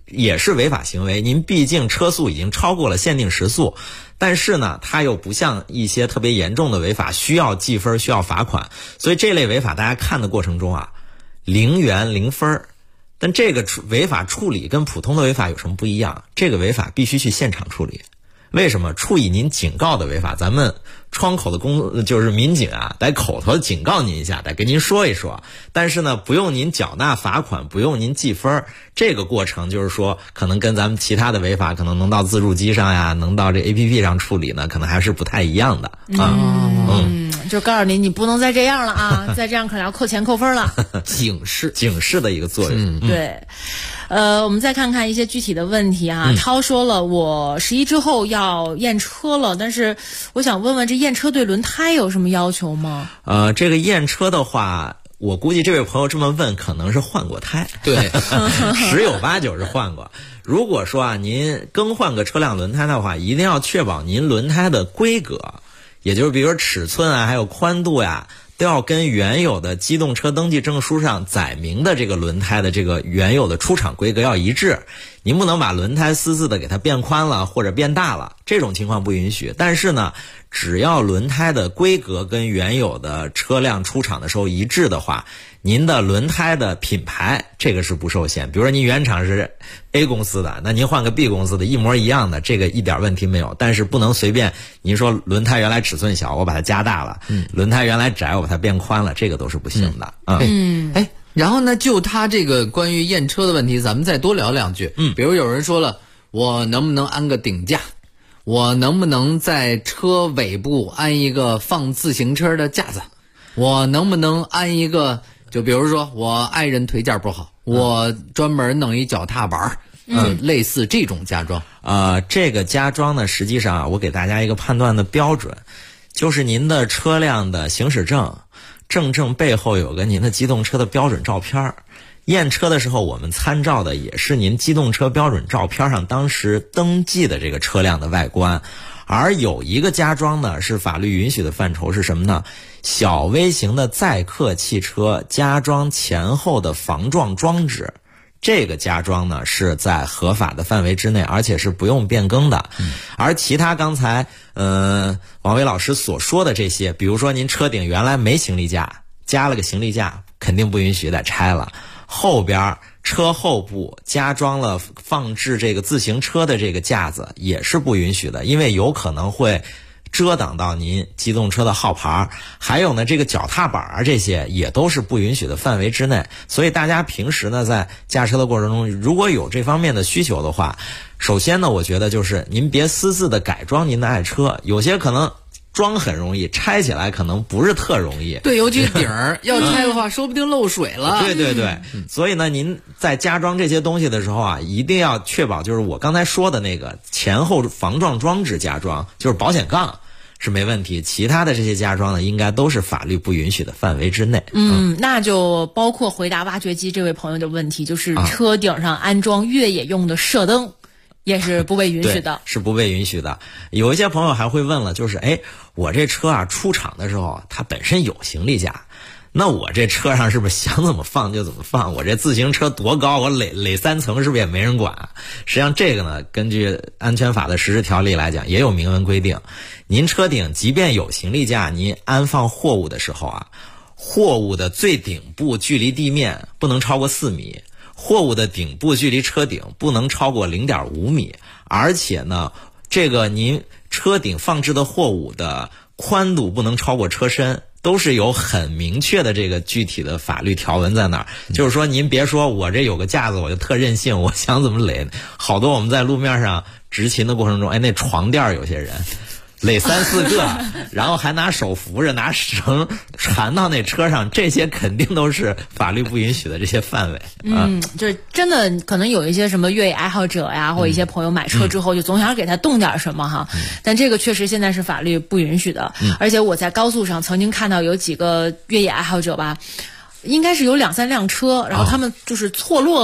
也是违法行为，您毕竟车速已经超过了限定时速，但是呢，它又不像一些特别严重的违法需要记分、需要罚款，所以这类违法大家看的过程中啊，0元0分。但这个违法处理跟普通的违法有什么不一样？这个违法必须去现场处理。为什么？处以您警告的违法，咱们窗口的就是民警啊，得口头警告您一下，得跟您说一说。但是呢，不用您缴纳罚款，不用您记分，这个过程就是说，可能跟咱们其他的违法，可能能到自助机上呀，能到这 APP 上处理呢，可能还是不太一样的啊。 就告诉你不能再这样了啊，再这样可能要扣钱扣分了。 警示的一个作用。 对。我们再看看一些具体的问题啊。涛说了，我11之后要验车了，但是我想问问，这验车对轮胎有什么要求吗？ 这个验车的话，我估计这位朋友这么问，可能是换过胎。对，十有八九是换过。如果说啊，您更换个车辆轮胎的话，一定要确保您轮胎的规格，也就是比如说尺寸啊，还有宽度呀，都要跟原有的机动车登记证书上载明的这个轮胎的这个原有的出厂规格要一致。您不能把轮胎私自的给它变宽了或者变大了，这种情况不允许。但是呢，只要轮胎的规格跟原有的车辆出厂的时候一致的话，您的轮胎的品牌这个是不受限。比如说您原厂是 A 公司的，那您换个 B 公司的一模一样的，这个一点问题没有。但是不能随便您说轮胎原来尺寸小，我把它加大了，轮胎原来窄，我把它变宽了，这个都是不行的。 然后呢，就他这个关于验车的问题，咱们再多聊两句。比如有人说了，我能不能安个顶架？我能不能在车尾部安一个放自行车的架子？我能不能安一个，就比如说我爱人腿脚不好，我专门弄一脚踏板，类似这种加装。 这个加装呢，实际上我给大家一个判断的标准，就是您的车辆的行驶证背后有个您的机动车的标准照片。验车的时候，我们参照的也是您机动车标准照片上当时登记的这个车辆的外观。而有一个加装呢，是法律允许的范畴是什么呢？小微型的载客汽车加装前后的防撞装置，这个加装呢是在合法的范围之内，而且是不用变更的。而其他刚才王伟老师所说的这些，比如说您车顶原来没行李架，加了个行李架，肯定不允许，得拆了。后边车后部加装了放置这个自行车的这个架子，也是不允许的，因为有可能会遮挡到您机动车的号牌。还有呢，这个脚踏板啊，这些也都是不允许的范围之内。所以大家平时呢，在驾车的过程中，如果有这方面的需求的话，首先呢，我觉得就是您别私自的改装您的爱车，有些可能装很容易，拆起来可能不是特容易。 对，尤其顶儿要拆的话，说不定漏水了。 对，所以呢，您在加装这些东西的时候啊，一定要确保就是我刚才说的那个前后防撞装置加装，就是保险杠是没问题，其他的这些加装呢，应该都是法律不允许的范围之内。 那就包括回答挖掘机这位朋友的问题，就是车顶上安装越野用的射灯。也是不被允许的， 是不被允许的。有一些朋友还会问了，就是我这车啊出厂的时候，它本身有行李架，那我这车上是不是想怎么放就怎么放？我这自行车多高，我垒3层是不是也没人管？实际上这个呢，根据安全法的实施条例来讲，也有明文规定，您车顶即便有行李架，您安放货物的时候啊，货物的最顶部距离地面不能超过4米。货物的顶部距离车顶不能超过0.5米，而且呢，这个您车顶放置的货物的宽度不能超过车身，都是有很明确的这个具体的法律条文在那儿。就是说，您别说我这有个架子我就特任性，我想怎么垒。好多我们在路面上执勤的过程中，那床垫有些人垒3、4个，然后还拿手扶着，拿绳缠到那车上，这些肯定都是法律不允许的这些范围。 就是真的可能有一些什么越野爱好者呀，或一些朋友买车之后就总想给他动点什么哈，但这个确实现在是法律不允许的。而且我在高速上曾经看到有几个越野爱好者吧，应该是有2、3辆车，然后他们就是错落的排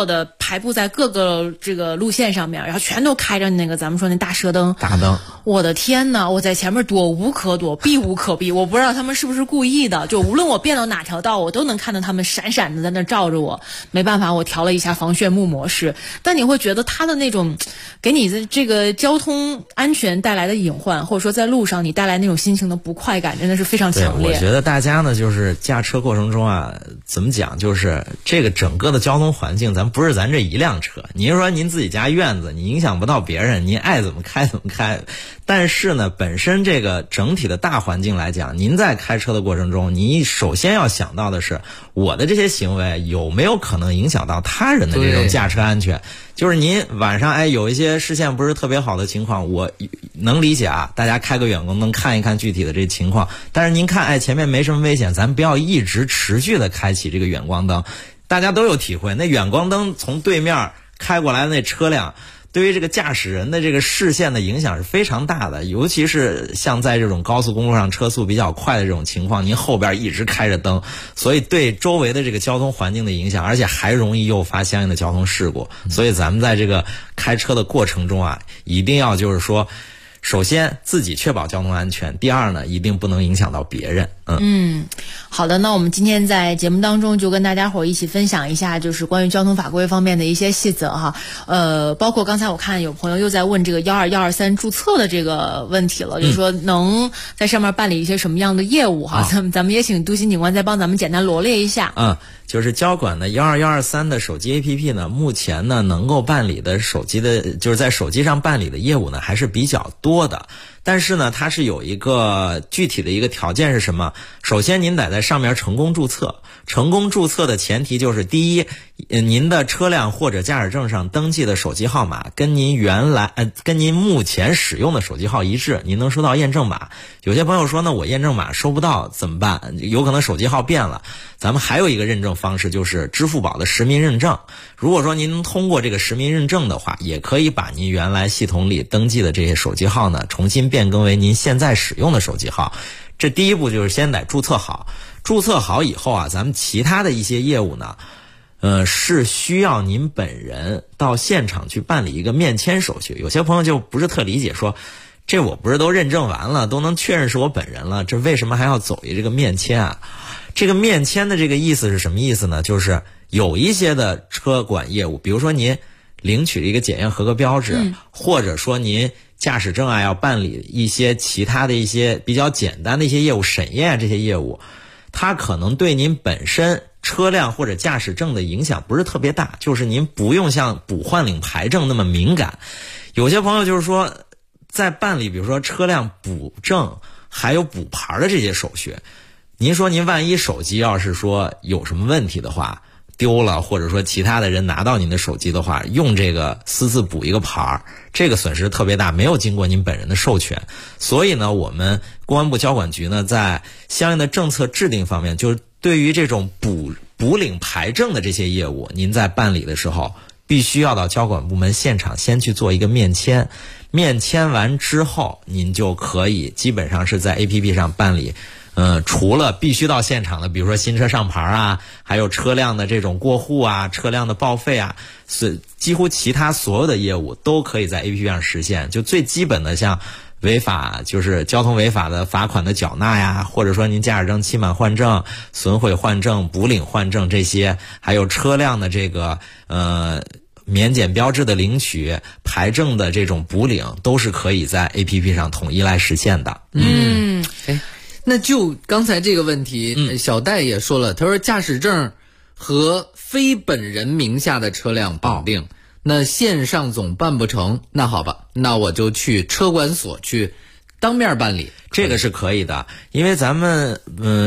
排布在各个这个路线上面，然后全都开着那个咱们说那大射灯。 大灯， 我的天哪！我在前面躲无可躲，避无可避。我不知道他们是不是故意的，就无论我变到哪条道，我都能看到他们闪闪的在那照着我。没办法，我调了一下防眩目模式。但你会觉得他的那种给你的这个交通安全带来的隐患，或者说在路上你带来那种心情的不快感，真的是非常强烈。 我觉得大家呢，就是驾车过程中啊，怎么讲，就是这个整个的交通环境，咱不是咱这一辆车。您说您自己家院子，你影响不到别人，您爱怎么开怎么开。但是呢，本身这个整体的大环境来讲，您在开车的过程中，你首先要想到的是，我的这些行为有没有可能影响到他人的这种驾车安全。就是您晚上有一些视线不是特别好的情况，我能理解啊，大家开个远光灯看一看具体的这情况。但是您看前面没什么危险，咱不要一直持续的开启这个远光灯。大家都有体会，那远光灯从对面开过来的那车辆，对于这个驾驶人的这个视线的影响是非常大的，尤其是像在这种高速公路上车速比较快的这种情况，您后边一直开着灯，所以对周围的这个交通环境的影响，而且还容易诱发相应的交通事故。所以咱们在这个开车的过程中啊，一定要就是说，首先自己确保交通安全，第二呢，一定不能影响到别人。 好的，那我们今天在节目当中就跟大家伙一起分享一下，就是关于交通法规方面的一些细则哈。包括刚才我看有朋友又在问这个12123注册的这个问题了，就是说能在上面办理一些什么样的业务哈？咱们也请杜鑫警官再帮咱们简单罗列一下。 就是交管的12123的手机 APP 呢，目前呢能够办理的就是在手机上办理的业务呢还是比较多的。但是呢，它是有一个具体的一个条件是什么？首先您得在上面成功注册。成功注册的前提就是，第一，您的车辆或者驾驶证上登记的手机号码跟您目前使用的手机号一致，您能收到验证码。有些朋友说呢，我验证码收不到怎么办？有可能手机号变了。咱们还有一个认证方式，就是支付宝的实名认证。如果说您能通过这个实名认证的话，也可以把您原来系统里登记的这些手机号呢，重新变更为您现在使用的手机号。这第一步就是先得注册好。注册好以后啊，咱们其他的一些业务呢，是需要您本人到现场去办理一个面签手续。有些朋友就不是特理解，说这我不是都认证完了，都能确认是我本人了，这为什么还要走一这个面签啊？这个面签的这个意思是什么意思呢？就是有一些的车管业务，比如说您领取了一个检验合格标志，或者说您驾驶证啊要办理一些其他的一些比较简单的一些业务，审验这些业务，它可能对您本身车辆或者驾驶证的影响不是特别大，就是您不用像补换领牌证那么敏感。有些朋友就是说，在办理比如说车辆补证还有补牌的这些手续，您说您万一手机要是说有什么问题的话，丢了，或者说其他的人拿到您的手机的话，用这个私自补一个牌，这个损失特别大，没有经过您本人的授权。所以呢，我们公安部交管局呢，在相应的政策制定方面，就是对于这种补领牌证的这些业务，您在办理的时候，必须要到交管部门现场先去做一个面签。面签完之后，您就可以基本上是在 APP 上办理。除了必须到现场的，比如说新车上牌啊，还有车辆的这种过户啊，车辆的报废啊，几乎其他所有的业务都可以在 APP 上实现。就最基本的像违法，就是交通违法的罚款的缴纳呀，或者说您驾驶证期满换证、损毁换证、补领换证这些，还有车辆的这个免检标志的领取、牌证的这种补领，都是可以在 APP 上统一来实现的。 那就刚才这个问题，小戴也说了，他说驾驶证和非本人名下的车辆绑定，那线上总办不成，那好吧，那我就去车管所去当面办理。 这个是可以的，因为咱们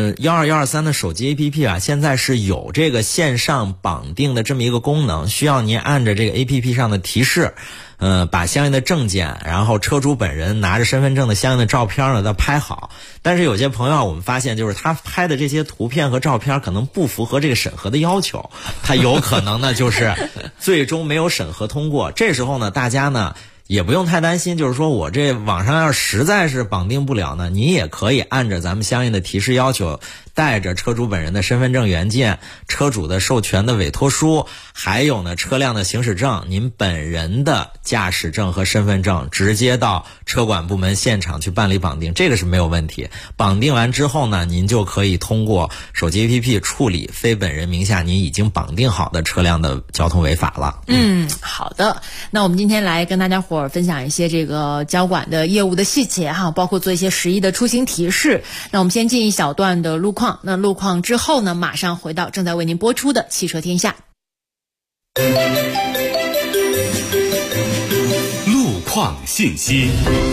12123的手机 APP 啊，现在是有这个线上绑定的这么一个功能，需要您按着这个 APP 上的提示，把相应的证件，然后车主本人拿着身份证的相应的照片呢，再拍好。但是有些朋友我们发现，就是他拍的这些图片和照片可能不符合这个审核的要求，他有可能呢就是最终没有审核通过。这时候呢，大家呢也不用太担心，就是说我这网上要实在是绑定不了呢，你也可以按着咱们相应的提示要求， 带着车主本人的身份证原件、车主的授权的委托书，还有呢车辆的行驶证、您本人的驾驶证和身份证，直接到车管部门现场去办理绑定，这个是没有问题。绑定完之后呢，您就可以通过手机 APP 处理非本人名下您已经绑定好的车辆的交通违法了。 好的，那我们今天来跟大家伙儿分享一些这个交管的业务的细节哈，包括做一些实益的出行提示。那我们先进一小段的路况，那路况之后呢，马上回到正在为您播出的汽车天下。 路况信息。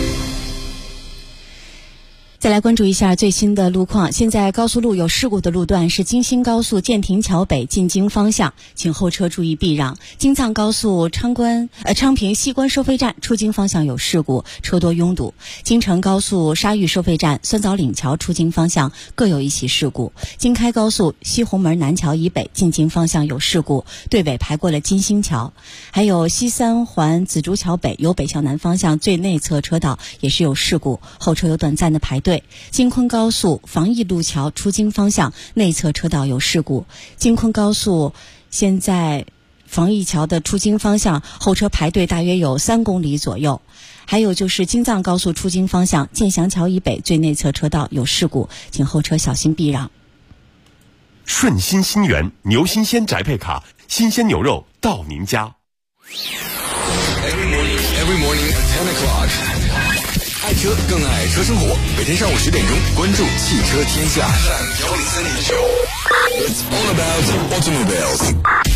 再来关注一下最新的路况。现在高速路有事故的路段是京新高速建亭桥北进京方向，请后车注意避让。京藏高速昌平西关收费站出京方向有事故，车多拥堵。京承高速沙峪收费站酸枣岭桥出京方向各有一起事故。京开高速西红门南桥以北进京方向有事故，队尾排过了金星桥。还有西三环紫竹桥北由北向南方向最内侧车道也是有事故，后车有短暂的排队。京昆高速防疫路桥出京方向内侧车道有事故，京昆高速现在防疫桥的出京方向后车排队大约有3公里左右。还有就是京藏高速出京方向建祥桥以北最内侧车道有事故，请后车小心避让。 顺心新源牛新鲜宅配卡，新鲜牛肉到您家。 Every morning at 10 o'clock. 爱车更爱车生活，每天上午10点钟关注汽车天下。It's all about automobiles.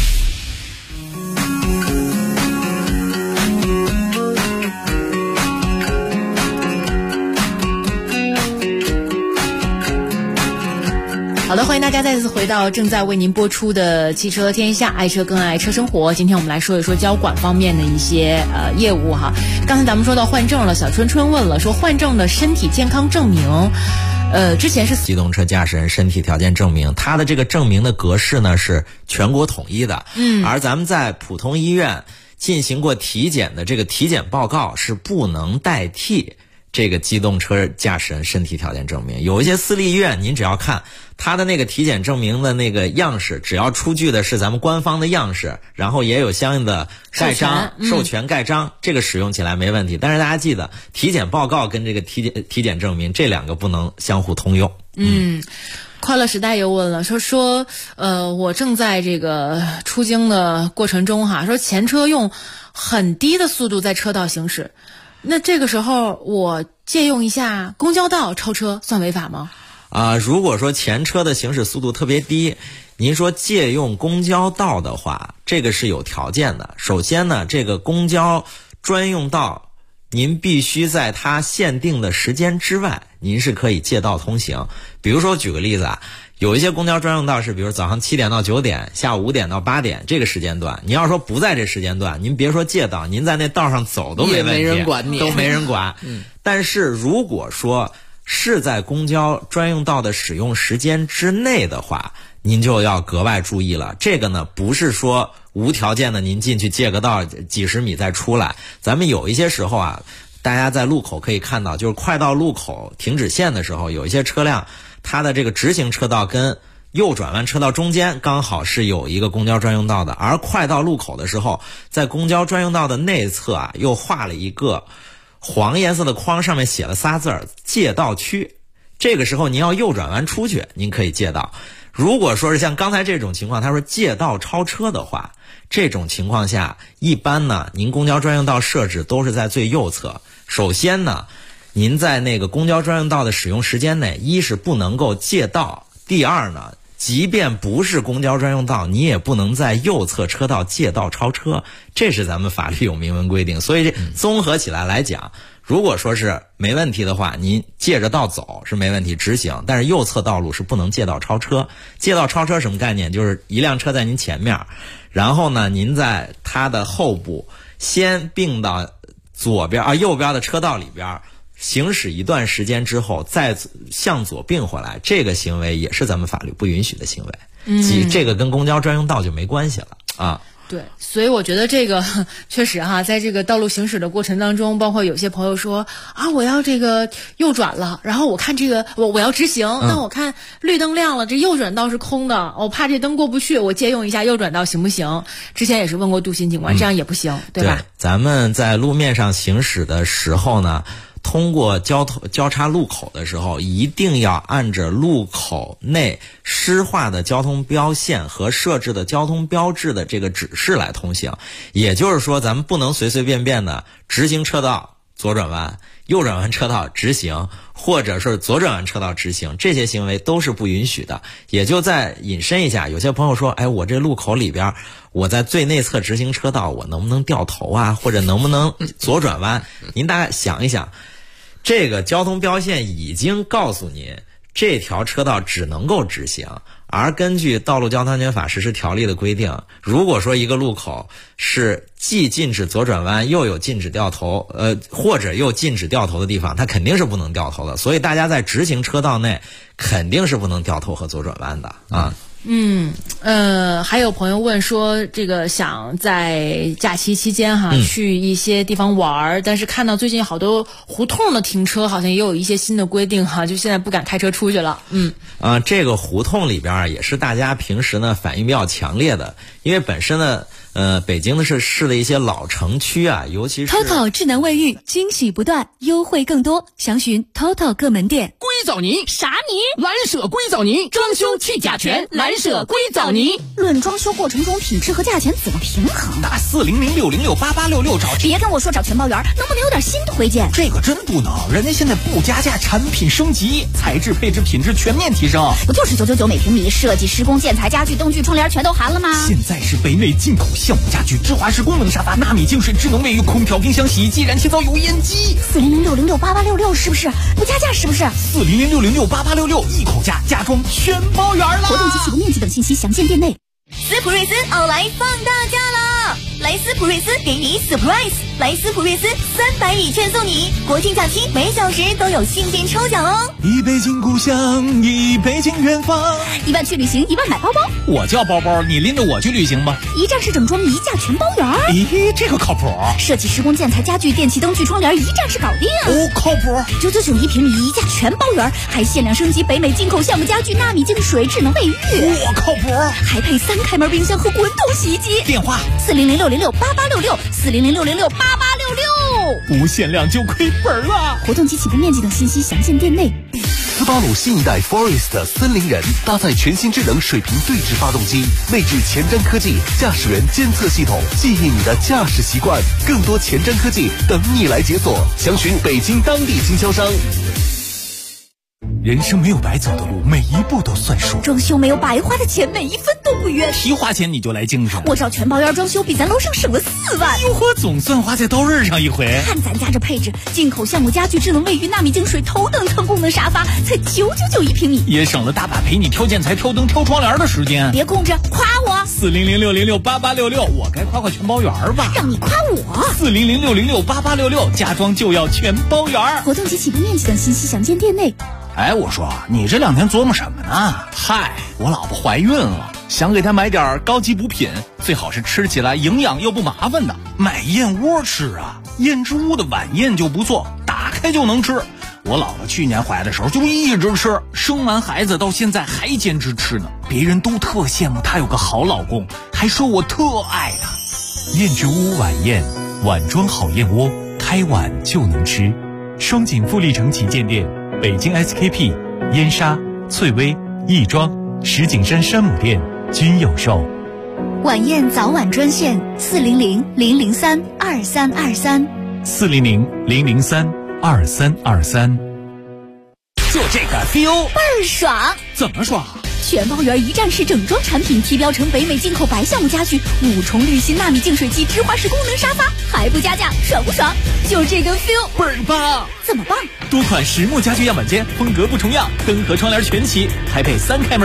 好的，欢迎大家再次回到正在为您播出的汽车天下，爱车更爱车生活。今天我们来说一说交管方面的一些业务哈。刚才咱们说到换证了，小春春问了，说换证的身体健康证明，之前是机动车驾驶人身体条件证明，它的这个证明的格式呢是全国统一的，而咱们在普通医院进行过体检的这个体检报告是不能代替这个机动车驾驶人身体条件证明。有一些私立医院，您只要看他的那个体检证明的那个样式，只要出具的是咱们官方的样式，然后也有相应的盖章、授权盖章，这个使用起来没问题。但是大家记得，体检报告跟这个体检证明这两个不能相互通用。 快乐时代又问了，说我正在这个出京的过程中哈，说前车用很低的速度在车道行驶，那这个时候我借用一下公交道超车算违法吗？ 如果说前车的行驶速度特别低，您说借用公交道的话，这个是有条件的。首先呢，这个公交专用道您必须在它限定的时间之外，您是可以借道通行。比如说举个例子啊，有一些公交专用道是比如早上7点到9点，下午5点到8点这个时间段，您要说不在这时间段，您别说借道，您在那道上走都没问题， 也没人管你， 都没人管。但是如果说是在公交专用道的使用时间之内的话，您就要格外注意了。这个呢，不是说无条件的您进去借个道几十米再出来。咱们有一些时候啊，大家在路口可以看到，就是快到路口停止线的时候，有一些车辆它的这个直行车道跟右转弯车道中间刚好是有一个公交专用道的，而快到路口的时候，在公交专用道的内侧啊，又画了一个黄颜色的框，上面写了仨字儿借道区。这个时候您要右转弯出去，您可以借道。如果说是像刚才这种情况，他说借道超车的话，这种情况下一般呢，您公交专用道设置都是在最右侧。首先呢，您在那个公交专用道的使用时间内，一是不能够借道，第二呢，即便不是公交专用道，你也不能在右侧车道借道超车，这是咱们法律有明文规定。所以这综合起来来讲，如果说是没问题的话，您借着道走是没问题直行，但是右侧道路是不能借道超车。借道超车什么概念？就是一辆车在您前面，然后呢，您在它的后部先并到右边的车道里边，行驶一段时间之后再向左并回来，这个行为也是咱们法律不允许的行为。这个跟公交专用道就没关系了啊。 对，所以我觉得这个确实哈，在这个道路行驶的过程当中，包括有些朋友说啊，我要这个右转了，然后我看这个我要直行，那我看绿灯亮了，这右转道是空的，我怕这灯过不去，我借用一下右转道行不行？之前也是问过杜鑫警官，这样也不行，对吧？ 咱们在路面上行驶的时候呢，通过交叉路口的时候，一定要按着路口内施画的交通标线和设置的交通标志的这个指示来通行。也就是说，咱们不能随随便便的直行车道左转弯，右转弯车道直行，或者是左转弯车道直行，这些行为都是不允许的。也就再引申一下，有些朋友说，哎，我这路口里边，我在最内侧直行车道，我能不能掉头啊，或者能不能左转弯？您大概想一想，这个交通标线已经告诉您，这条车道只能够直行。而根据《道路交通安全法实施条例》的规定，如果说一个路口是既禁止左转弯又有禁止掉头，或者又禁止掉头的地方，它肯定是不能掉头的。所以大家在直行车道内肯定是不能掉头和左转弯的啊。 还有朋友问说，这个想在假期期间去一些地方玩，但是看到最近好多胡同的停车好像也有一些新的规定就现在不敢开车出去了。 这个胡同里边也是大家平时呢反应比较强烈的，因为本身呢北京的市的一些老城区尤其是 TOTO 智能卫浴，惊喜不断，优惠更多，详询 TOTO 各门店。 硅藻泥啥泥？蓝舍硅藻泥，装修去甲醛，蓝舍硅藻泥。 论装修过程中品质和价钱怎么平衡？ 打4006068866找。 别跟我说找全包圆，能不能有点新推荐？ 这个真不能，人家现在不加价，产品升级，材质配置品质全面提升。 不就是999每平米，设计施工建材家具灯具窗帘全都含了吗？ 现在是北美进口项目家具，芝华士功能沙发，纳米净水智能卫浴，空调冰箱洗衣机，燃气灶油烟机。 4006068866是不是？不加价是不是 ？4006068866一口价，家装全包圆了。 活动及起步面积等信息详见店内。 斯普瑞斯奥莱放大假了！来斯普瑞斯给你 surprise， 来斯普瑞斯300亿券送你，国庆假期每小时都有信件抽奖哦！ 一北京故乡，一北京远方 ，1万去旅行，1万买包包。 我叫包包，你拎着我去旅行吧。 一站式整装，一价全包圆。 咦，这个靠谱！ 设计施工建材家具电器灯具窗帘，一站式搞定。 靠谱 ！999一平米，一价全包圆，还限量升级北美进口项目家具，纳米净水智能卫浴。 靠谱！ 还配3开门冰箱和滚筒洗衣机。 电话 ：4006068866，4006068866。 不限量就亏本了。 活动及起步面积等信息详见店内。 斯巴鲁新一代 Forest 森林人搭载全新智能水平对置发动机，内置前瞻科技驾驶员监测系统，记忆你的驾驶习惯。更多前瞻科技等你来解锁，详询北京当地经销商。 人生没有白走的路，每一步都算数。 装修没有白花的钱，每一分都不冤。 提花钱你就来精神， 我找全包圆装修，比咱楼上省了4万。 哟呵，总算花在刀刃上一回。 看咱家这配置，进口项目家具、智能卫浴、纳米净水、头等舱功能沙发，才999一平米， 也省了大把陪你挑建材、挑灯、挑窗帘的时间。 别空着，夸我 ！4006068866，我该夸全包圆吧？ 让你夸我 ！4006068866，家装就要全包圆。 活动及起步面积等信息详见店内。 哎，我说你这2天琢磨什么呢？嗨，我老婆怀孕了，想给她买点高级补品，最好是吃起来营养又不麻烦的。买燕窝吃啊，燕之屋的晚宴就不错，打开就能吃。我老婆去年怀的时候就一直吃，生完孩子到现在还坚持吃呢。别人都特羡慕她有个好老公，还说我特爱她。 燕之屋晚宴，碗装好燕窝，开碗就能吃。双井富力城旗舰店。北京 SKP、燕莎、翠微、亦庄、石景山山姆店均有售。 晚宴早晚专线：400-003-2323。 400-003-2323。 就这个 feel 倍儿爽！ 怎么爽？ 全包圆一站式整装产品，提标成北美进口白橡木家具，5重滤芯纳米净水机，芝华士功能沙发，还不加价，爽不爽？就这个 feel 倍儿棒！ 怎么棒？ 多款实木家具样板间，风格不重样，灯和窗帘全齐，还配3开门